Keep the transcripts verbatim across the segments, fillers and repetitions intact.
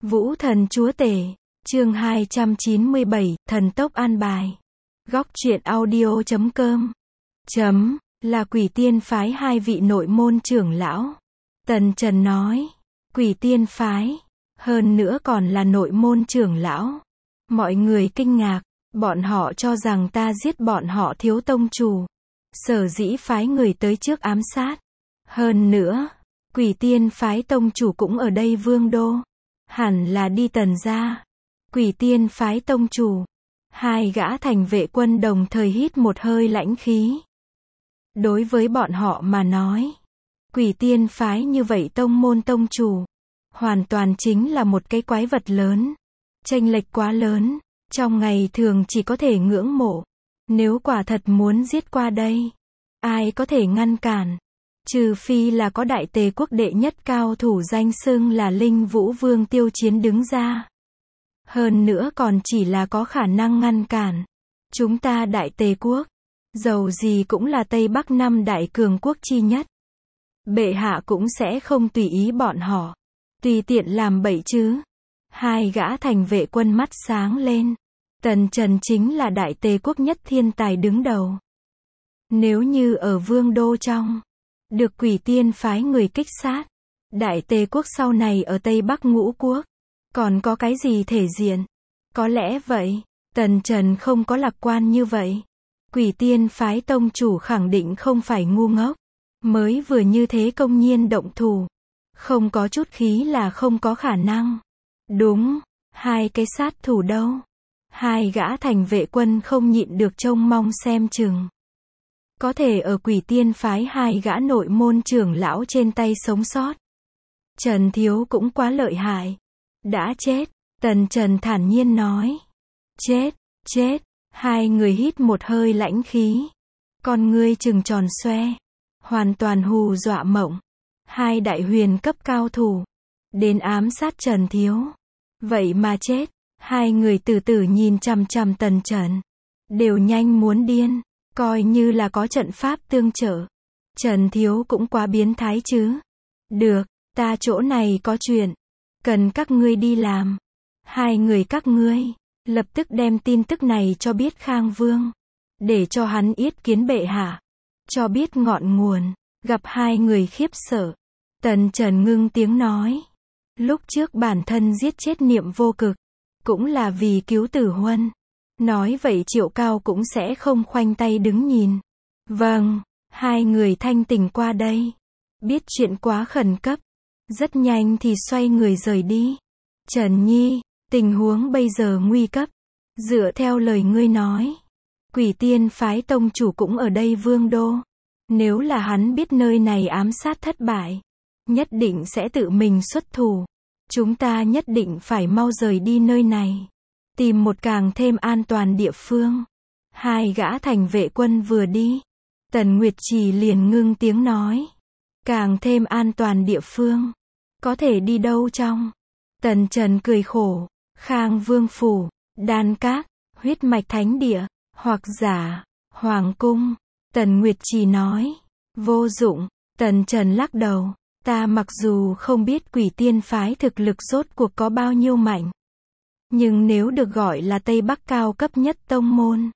Vũ thần chúa tể, chương hai trăm chín mươi bảy, thần tốc an bài. Góc truyện audio chấm com. Chấm, là quỷ tiên phái hai vị nội môn trưởng lão. Tần Trần nói, quỷ tiên phái, hơn nữa còn là nội môn trưởng lão. Mọi người kinh ngạc, bọn họ cho rằng ta giết bọn họ thiếu tông chủ. Sở dĩ phái người tới trước ám sát. Hơn nữa, quỷ tiên phái tông chủ cũng ở đây vương đô. Hẳn là đi Tần gia. Quỷ tiên phái tông chủ. Hai gã thành vệ quân đồng thời hít một hơi lãnh khí. Đối với bọn họ mà nói, quỷ tiên phái như vậy tông môn tông chủ, hoàn toàn chính là một cái quái vật lớn. Chênh lệch quá lớn, trong ngày thường chỉ có thể ngưỡng mộ. Nếu quả thật muốn giết qua đây, ai có thể ngăn cản? Trừ phi là có đại tề quốc đệ nhất cao thủ danh xưng là Linh Vũ Vương Tiêu Chiến đứng ra. Hơn nữa còn chỉ là có khả năng ngăn cản. Chúng ta đại tề quốc, dầu gì cũng là Tây Bắc năm đại cường quốc chi nhất. Bệ hạ cũng sẽ không tùy ý bọn họ, tùy tiện làm bậy chứ. Hai gã thành vệ quân mắt sáng lên. Tần Trần chính là đại tề quốc nhất thiên tài đứng đầu. Nếu như ở vương đô trong, được quỷ tiên phái người kích sát, đại tề quốc sau này ở Tây Bắc ngũ quốc, còn có cái gì thể diện? Có lẽ vậy, Tần Trần không có lạc quan như vậy. Quỷ tiên phái tông chủ khẳng định không phải ngu ngốc, mới vừa như thế công nhiên động thủ. Không có chút khí là không có khả năng. Đúng, hai cái sát thủ đâu? Hai gã thành vệ quân không nhịn được trông mong xem chừng. Có thể ở quỷ tiên phái hai gã nội môn trưởng lão trên tay sống sót. Trần Thiếu cũng quá lợi hại. Đã chết, Tần Trần thản nhiên nói. Chết, chết, hai người hít một hơi lãnh khí. Con ngươi trừng tròn xoe. Hoàn toàn hù dọa mộng. Hai đại huyền cấp cao thủ. Đến ám sát Trần Thiếu. Vậy mà chết. Hai người từ từ nhìn chằm chằm Tần Trần. Đều nhanh muốn điên. Coi như là có trận pháp tương trợ. Trần Thiếu cũng quá biến thái chứ. Được, ta chỗ này có chuyện. Cần các ngươi đi làm. Hai người các ngươi, lập tức đem tin tức này cho biết Khang Vương. Để cho hắn yết kiến bệ hạ. Cho biết ngọn nguồn. Gặp hai người khiếp sợ. Tần Trần ngưng tiếng nói. Lúc trước bản thân giết chết Niệm Vô Cực. Cũng là vì cứu Tử Huân. Nói vậy Triệu Cao cũng sẽ không khoanh tay đứng nhìn. Vâng, hai người thanh tỉnh qua đây. Biết chuyện quá khẩn cấp. Rất nhanh thì xoay người rời đi. Trần Nhi, tình huống bây giờ nguy cấp. Dựa theo lời ngươi nói, quỷ tiên phái tông chủ cũng ở đây vương đô. Nếu là hắn biết nơi này ám sát thất bại, nhất định sẽ tự mình xuất thủ. Chúng ta nhất định phải mau rời đi nơi này. Tìm một càng thêm an toàn địa phương. Hai gã thành vệ quân vừa đi. Tần Nguyệt Trì liền ngưng tiếng nói. Càng thêm an toàn địa phương. Có thể đi đâu trong? Tần Trần cười khổ. Khang Vương Phủ, Đan Các, huyết mạch thánh địa, hoặc giả, Hoàng Cung. Tần Nguyệt Trì nói. Vô dụng. Tần Trần lắc đầu. Ta mặc dù không biết quỷ tiên phái thực lực rốt cuộc có bao nhiêu mạnh. Nhưng nếu được gọi là Tây Bắc cao cấp nhất tông môn,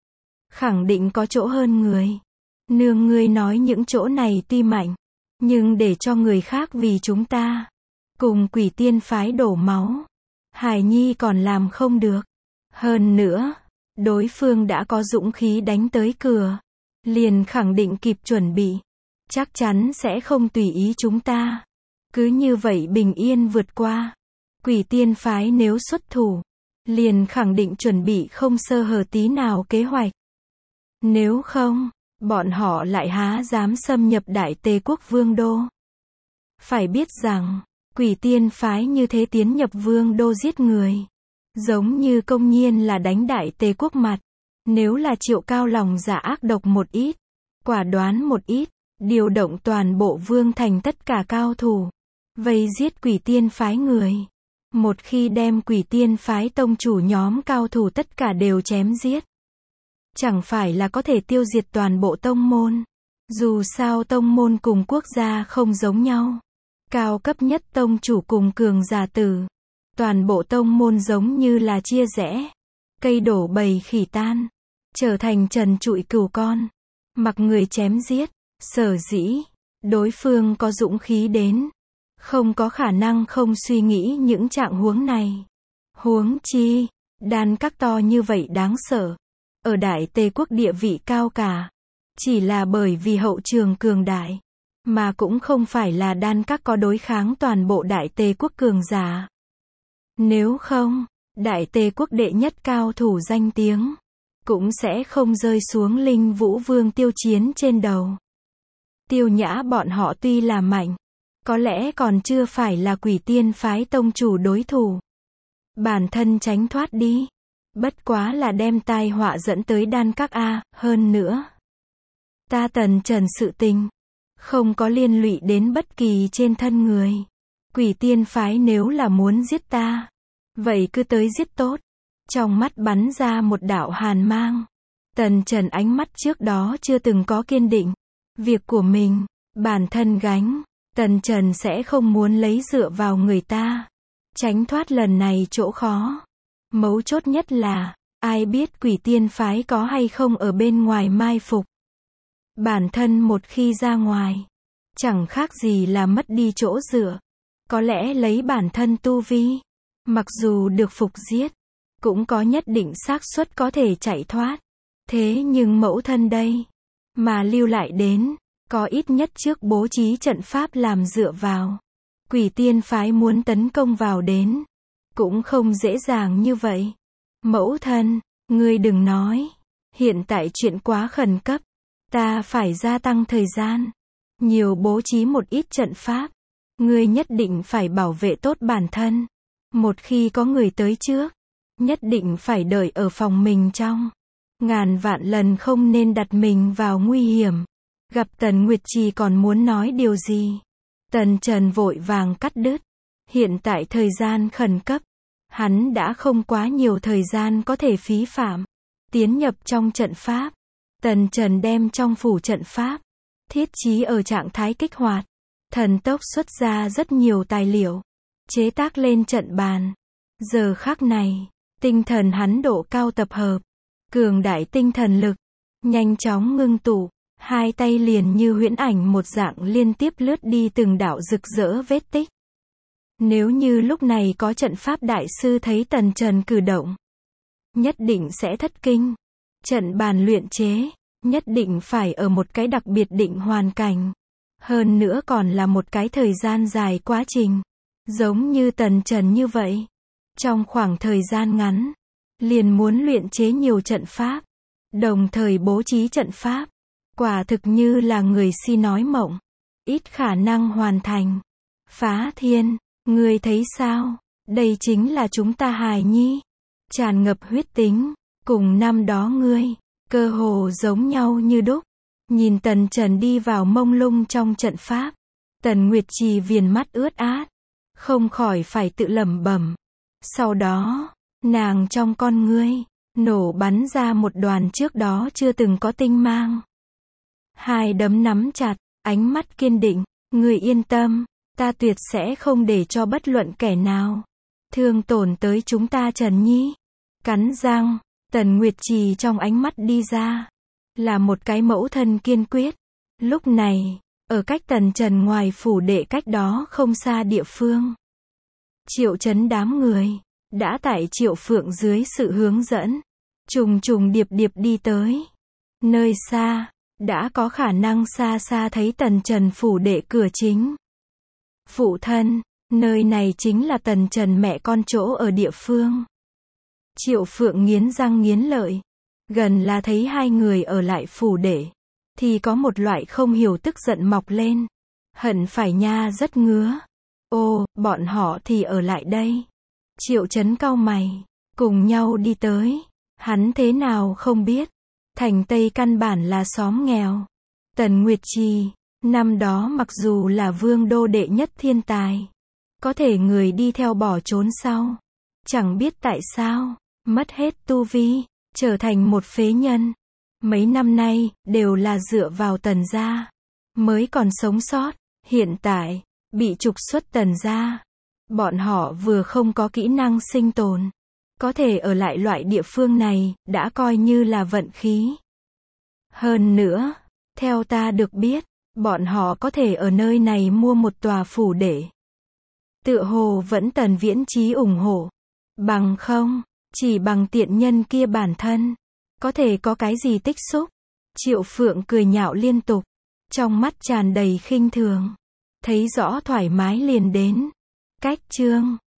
khẳng định có chỗ hơn người. Nương ngươi nói những chỗ này tuy mạnh, nhưng để cho người khác vì chúng ta, cùng quỷ tiên phái đổ máu, Hải Nhi còn làm không được. Hơn nữa, đối phương đã có dũng khí đánh tới cửa, liền khẳng định kịp chuẩn bị. Chắc chắn sẽ không tùy ý chúng ta. Cứ như vậy bình yên vượt qua. Quỷ tiên phái nếu xuất thủ, liền khẳng định chuẩn bị không sơ hở tí nào kế hoạch. Nếu không, bọn họ lại há dám xâm nhập đại tề quốc vương đô. Phải biết rằng, quỷ tiên phái như thế tiến nhập vương đô giết người. Giống như công nhiên là đánh đại tề quốc mặt. Nếu là Triệu Cao lòng dạ ác độc một ít, quả đoán một ít, điều động toàn bộ vương thành tất cả cao thủ, vây giết quỷ tiên phái người. Một khi đem quỷ tiên phái tông chủ nhóm cao thủ tất cả đều chém giết, chẳng phải là có thể tiêu diệt toàn bộ tông môn. Dù sao tông môn cùng quốc gia không giống nhau. Cao cấp nhất tông chủ cùng cường giả tử, Toàn bộ tông môn giống như là chia rẽ. Cây đổ bầy khỉ tan. Trở thành trần trụi cừu con. Mặc người chém giết. Sở dĩ. Đối phương có dũng khí đến. Không có khả năng không suy nghĩ những trạng huống này. Huống chi. Đan các to như vậy đáng sợ. Ở Đại Tề quốc địa vị cao cả. Chỉ là bởi vì hậu trường cường đại. Mà cũng không phải là đan các có đối kháng toàn bộ Đại Tề quốc cường giả. Nếu không, Đại Tề quốc đệ nhất cao thủ danh tiếng. Cũng sẽ không rơi xuống Linh Vũ Vương Tiêu Chiến trên đầu. Tiêu Nhã bọn họ tuy là mạnh. Có lẽ còn chưa phải là Quỷ Tiên phái tông chủ đối thủ. Bản thân tránh thoát đi. Bất quá là đem tai họa dẫn tới đan các A, hơn nữa. Ta Tần Trần sự tình. Không có liên lụy đến bất kỳ trên thân người. Quỷ Tiên phái nếu là muốn giết ta. Vậy cứ tới giết tốt. Trong mắt bắn ra một đạo hàn mang. Tần Trần ánh mắt trước đó chưa từng có kiên định. Việc của mình, bản thân gánh. Tần Trần sẽ không muốn lấy dựa vào người ta. Tránh thoát lần này chỗ khó. Mấu chốt nhất là, ai biết Quỷ Tiên phái có hay không ở bên ngoài mai phục. Bản thân một khi ra ngoài, chẳng khác gì là mất đi chỗ dựa. Có lẽ lấy bản thân tu vi, mặc dù được phục giết, cũng có nhất định xác suất có thể chạy thoát. Thế nhưng mẫu thân đây, mà lưu lại đến, có ít nhất trước bố trí trận pháp làm dựa vào. Quỷ Tiên phái muốn tấn công vào đến, cũng không dễ dàng như vậy. Mẫu thân, ngươi đừng nói, hiện tại chuyện quá khẩn cấp, ta phải gia tăng thời gian, nhiều bố trí một ít trận pháp. Ngươi nhất định phải bảo vệ tốt bản thân. Một khi có người tới trước, nhất định phải đợi ở phòng mình trong. Ngàn vạn lần không nên đặt mình vào nguy hiểm. Gặp Tần Nguyệt Trì còn muốn nói điều gì? Tần Trần vội vàng cắt đứt. Hiện tại thời gian khẩn cấp. Hắn đã không quá nhiều thời gian có thể phí phạm. Tiến nhập trong trận pháp. Tần Trần đem trong phủ trận pháp. Thiết trí ở trạng thái kích hoạt. Thần tốc xuất ra rất nhiều tài liệu. Chế tác lên trận bàn. Giờ khắc này, tinh thần hắn độ cao tập hợp. Cường đại tinh thần lực. Nhanh chóng ngưng tụ. Hai tay liền như huyễn ảnh một dạng liên tiếp lướt đi từng đạo rực rỡ vết tích. Nếu như lúc này có trận pháp đại sư thấy Tần Trần cử động, nhất định sẽ thất kinh. Trận bàn luyện chế, nhất định phải ở một cái đặc biệt định hoàn cảnh. Hơn nữa còn là một cái thời gian dài quá trình. Giống như Tần Trần như vậy. Trong khoảng thời gian ngắn, liền muốn luyện chế nhiều trận pháp. Đồng thời bố trí trận pháp. Quả thực như là người si nói mộng. Ít khả năng hoàn thành. Phá Thiên, ngươi thấy sao? Đây chính là chúng ta hài nhi. Tràn ngập huyết tính. Cùng năm đó ngươi, cơ hồ giống nhau như đúc. Nhìn Tần Trần đi vào mông lung trong trận pháp. Tần Nguyệt Trì viền mắt ướt át. Không khỏi phải tự lẩm bẩm. Sau đó, nàng trong con ngươi, nổ bắn ra một đoàn trước đó chưa từng có tinh mang. Hai đấm nắm chặt, ánh mắt kiên định. Ngươi yên tâm, ta tuyệt sẽ không để cho bất luận kẻ nào thương tổn tới chúng ta Trần Nhi. Cắn răng, Tần Nguyệt Trì trong ánh mắt đi ra. Là một cái mẫu thân kiên quyết. Lúc này, ở cách Tần Trần ngoài phủ đệ cách đó không xa địa phương. Triệu Chấn đám người, đã tại Triệu Phượng dưới sự hướng dẫn, trùng trùng điệp điệp đi tới. Nơi xa, đã có khả năng xa xa thấy Tần Trần phủ đệ cửa chính. Phụ thân, nơi này chính là Tần Trần mẹ con chỗ ở địa phương. Triệu Phượng nghiến răng nghiến lợi. Gần là thấy hai người ở lại phủ đệ, thì có một loại không hiểu tức giận mọc lên. Hận phải nha rất ngứa. Ô, bọn họ thì ở lại đây. Triệu Chấn cau mày, cùng nhau đi tới. Hắn thế nào không biết. Thành Tây căn bản là xóm nghèo. Tần Nguyệt Trì, năm đó mặc dù là vương đô đệ nhất thiên tài, có thể người đi theo bỏ trốn sau. Chẳng biết tại sao, mất hết tu vi, trở thành một phế nhân. Mấy năm nay, đều là dựa vào Tần gia, mới còn sống sót. Hiện tại, bị trục xuất Tần gia. Bọn họ vừa không có kỹ năng sinh tồn. Có thể ở lại loại địa phương này, đã coi như là vận khí. Hơn nữa, theo ta được biết, bọn họ có thể ở nơi này mua một tòa phủ để. Tựa hồ vẫn Tần Viễn Chí ủng hộ. Bằng không, chỉ bằng tiện nhân kia bản thân, có thể có cái gì tích xúc. Triệu Phượng cười nhạo liên tục, trong mắt tràn đầy khinh thường. Thấy rõ thoải mái liền đến. Cách chương